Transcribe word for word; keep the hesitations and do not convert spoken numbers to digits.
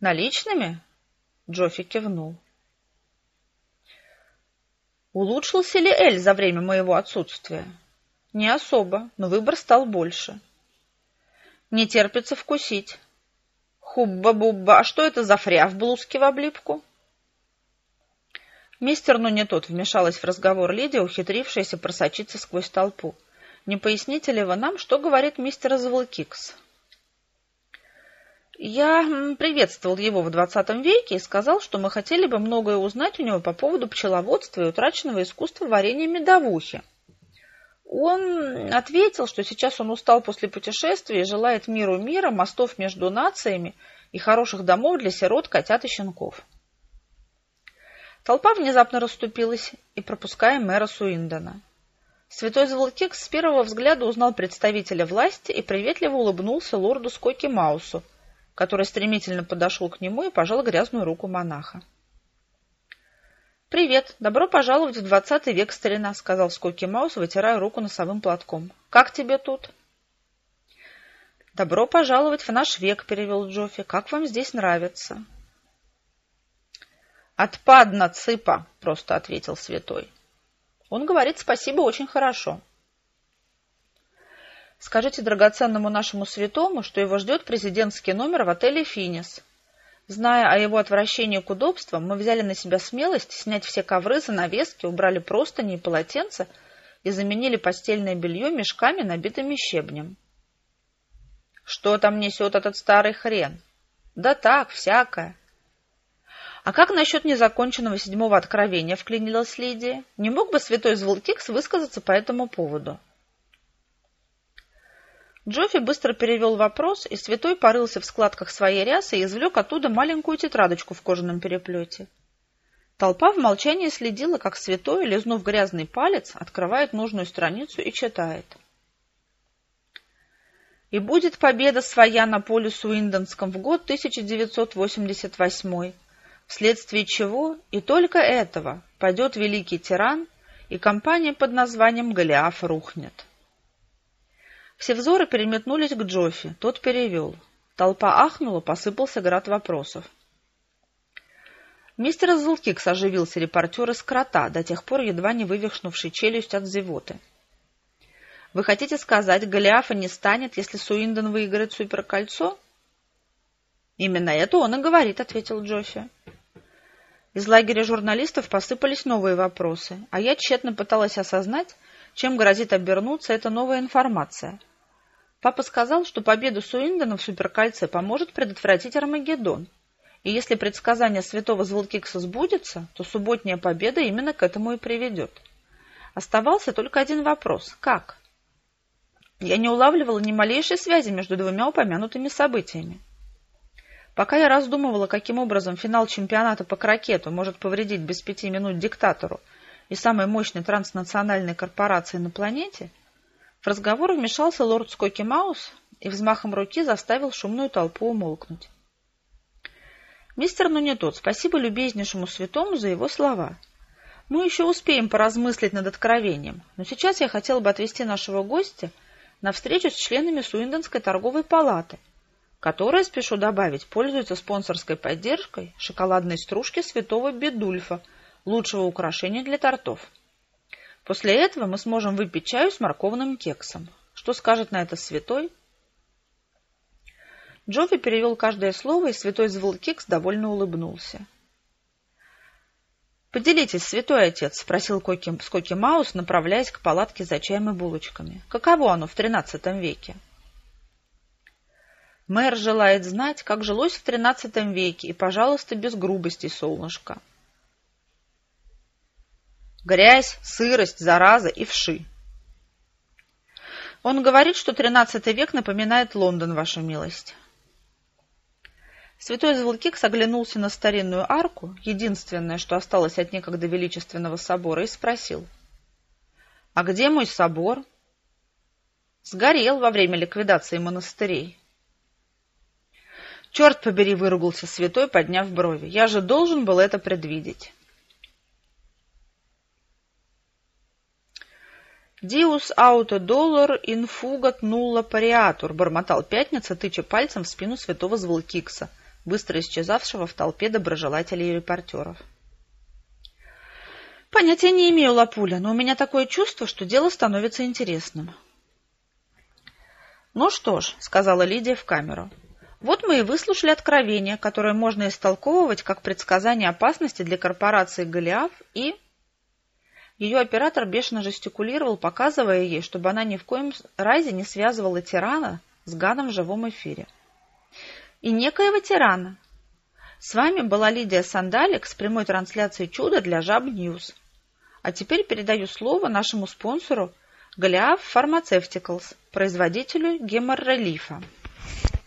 Наличными? Джоффи кивнул. Улучшился ли Эль за время моего отсутствия? Не особо, но выбор стал больше. Не терпится вкусить. Хубба-бубба, а что это за фря в блузке в облипку? Мистер, ну не тот, вмешалась в разговор Лидия, ухитрившаяся просочиться сквозь толпу. Не поясните ли вы нам, что говорит мистер Звелкикс? Я приветствовал его в двадцатом веке и сказал, что мы хотели бы многое узнать у него по поводу пчеловодства и утраченного искусства варенья медовухи. Он ответил, что сейчас он устал после путешествия и желает миру мира, мостов между нациями и хороших домов для сирот, котят и щенков. Толпа внезапно расступилась, и пропуская мэра Суиндона. Святой Звелкикс с первого взгляда узнал представителя власти и приветливо улыбнулся лорду Скоки Маусу, который стремительно подошел к нему и пожал грязную руку монаха. «Привет, добро пожаловать в двадцатый век, старина», — сказал Скоки Маус, вытирая руку носовым платком. «Как тебе тут?» «Добро пожаловать в наш век», — перевел Джоффи. «Как вам здесь нравится?» «Отпадно, цыпа», — просто ответил святой. «Он говорит спасибо очень хорошо». «Скажите драгоценному нашему святому, что его ждет президентский номер в отеле «Финис». Зная о его отвращении к удобствам, мы взяли на себя смелость снять все ковры, занавески, убрали простыни и полотенца и заменили постельное белье мешками, набитыми щебнем». «Что там несет этот старый хрен?» «Да так, всякое». «А как насчет незаконченного седьмого откровения?» — вклинилась Лидия. «Не мог бы святой Звелкикс высказаться по этому поводу?» Джоффи быстро перевел вопрос, и святой порылся в складках своей рясы и извлек оттуда маленькую тетрадочку в кожаном переплете. Толпа в молчании следила, как святой, лизнув грязный палец, открывает нужную страницу и читает. «И будет победа своя на поле Суиндонском в год тысяча девятьсот восемьдесят восьмой, вследствие чего и только этого падет великий тиран, и компания под названием Голиаф рухнет». Все взоры переметнулись к Джоффи, тот перевел. Толпа ахнула, посыпался град вопросов. Мистер Звелкикс оживился репортер из «Крота», до тех пор едва не вывихнувший челюсть от зевоты. «Вы хотите сказать, Голиафа не станет, если Суиндон выиграет суперкольцо?» «Именно это он и говорит», — ответил Джоффи. Из лагеря журналистов посыпались новые вопросы, а я тщетно пыталась осознать, чем грозит обернуться эта новая информация. Папа сказал, что победа Суиндона в суперкольце поможет предотвратить Армагеддон, и если предсказание святого Звелкикса сбудется, то субботняя победа именно к этому и приведет. Оставался только один вопрос – как? Я не улавливала ни малейшей связи между двумя упомянутыми событиями. Пока я раздумывала, каким образом финал чемпионата по крокету может повредить без пяти минут диктатору и самой мощной транснациональной корпорации на планете, в разговор вмешался лорд Скоки Маус и взмахом руки заставил шумную толпу умолкнуть. «Мистер, ну не тот, спасибо любезнейшему святому за его слова. Мы еще успеем поразмыслить над откровением, но сейчас я хотела бы отвести нашего гостя на встречу с членами Суиндонской торговой палаты, которая, спешу добавить, пользуется спонсорской поддержкой шоколадной стружки святого Бедульфа, лучшего украшения для тортов. После этого мы сможем выпить чаю с морковным кексом. Что скажет на это святой?» Джоффи перевел каждое слово, и святой Звелкикс довольно улыбнулся. «Поделитесь, святой отец», — спросил Скоки Маус, направляясь к палатке за чаем и булочками. «Каково оно в тринадцатом веке?» «Мэр желает знать, как жилось в тринадцатом веке, и, пожалуйста, без грубости, солнышко». «Грязь, сырость, зараза и вши». «Он говорит, что тринадцатый век напоминает Лондон, ваша милость». Святой Звелкикс оглянулся на старинную арку, единственное, что осталось от некогда величественного собора, и спросил: «А где мой собор?» «Сгорел во время ликвидации монастырей». «Черт побери!» — выругался святой, подняв брови. «Я же должен был это предвидеть». «Диус ауто доллар инфугат нулла париатур», — бормотал Пятница, тыча пальцем в спину святого Звелкикса, быстро исчезавшего в толпе доброжелателей и репортеров. «Понятия не имею, Лапуля, но у меня такое чувство, что дело становится интересным». «Ну что ж», — сказала Лидия в камеру, — «вот мы и выслушали откровение, которое можно истолковывать как предсказание опасности для корпорации Голиаф и...» Ее оператор бешено жестикулировал, показывая ей, чтобы она ни в коем разе не связывала тирана с гадом в живом эфире. «И некоего тирана. С вами была Лидия Сандалик с прямой трансляцией чуда для Жаб Ньюс. А теперь передаю слово нашему спонсору Голиаф Pharmaceuticals, производителю геморрелифа».